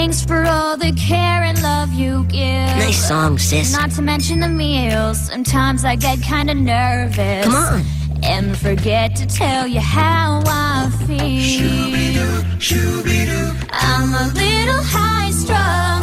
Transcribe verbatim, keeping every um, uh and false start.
Thanks for all the care and love you give. Nice song, sis. Not to mention the meals. Sometimes I get kinda nervous. Come on. And forget to tell you how I feel. Shoo-be-doo, shoo-be-doo. I'm a little high strung.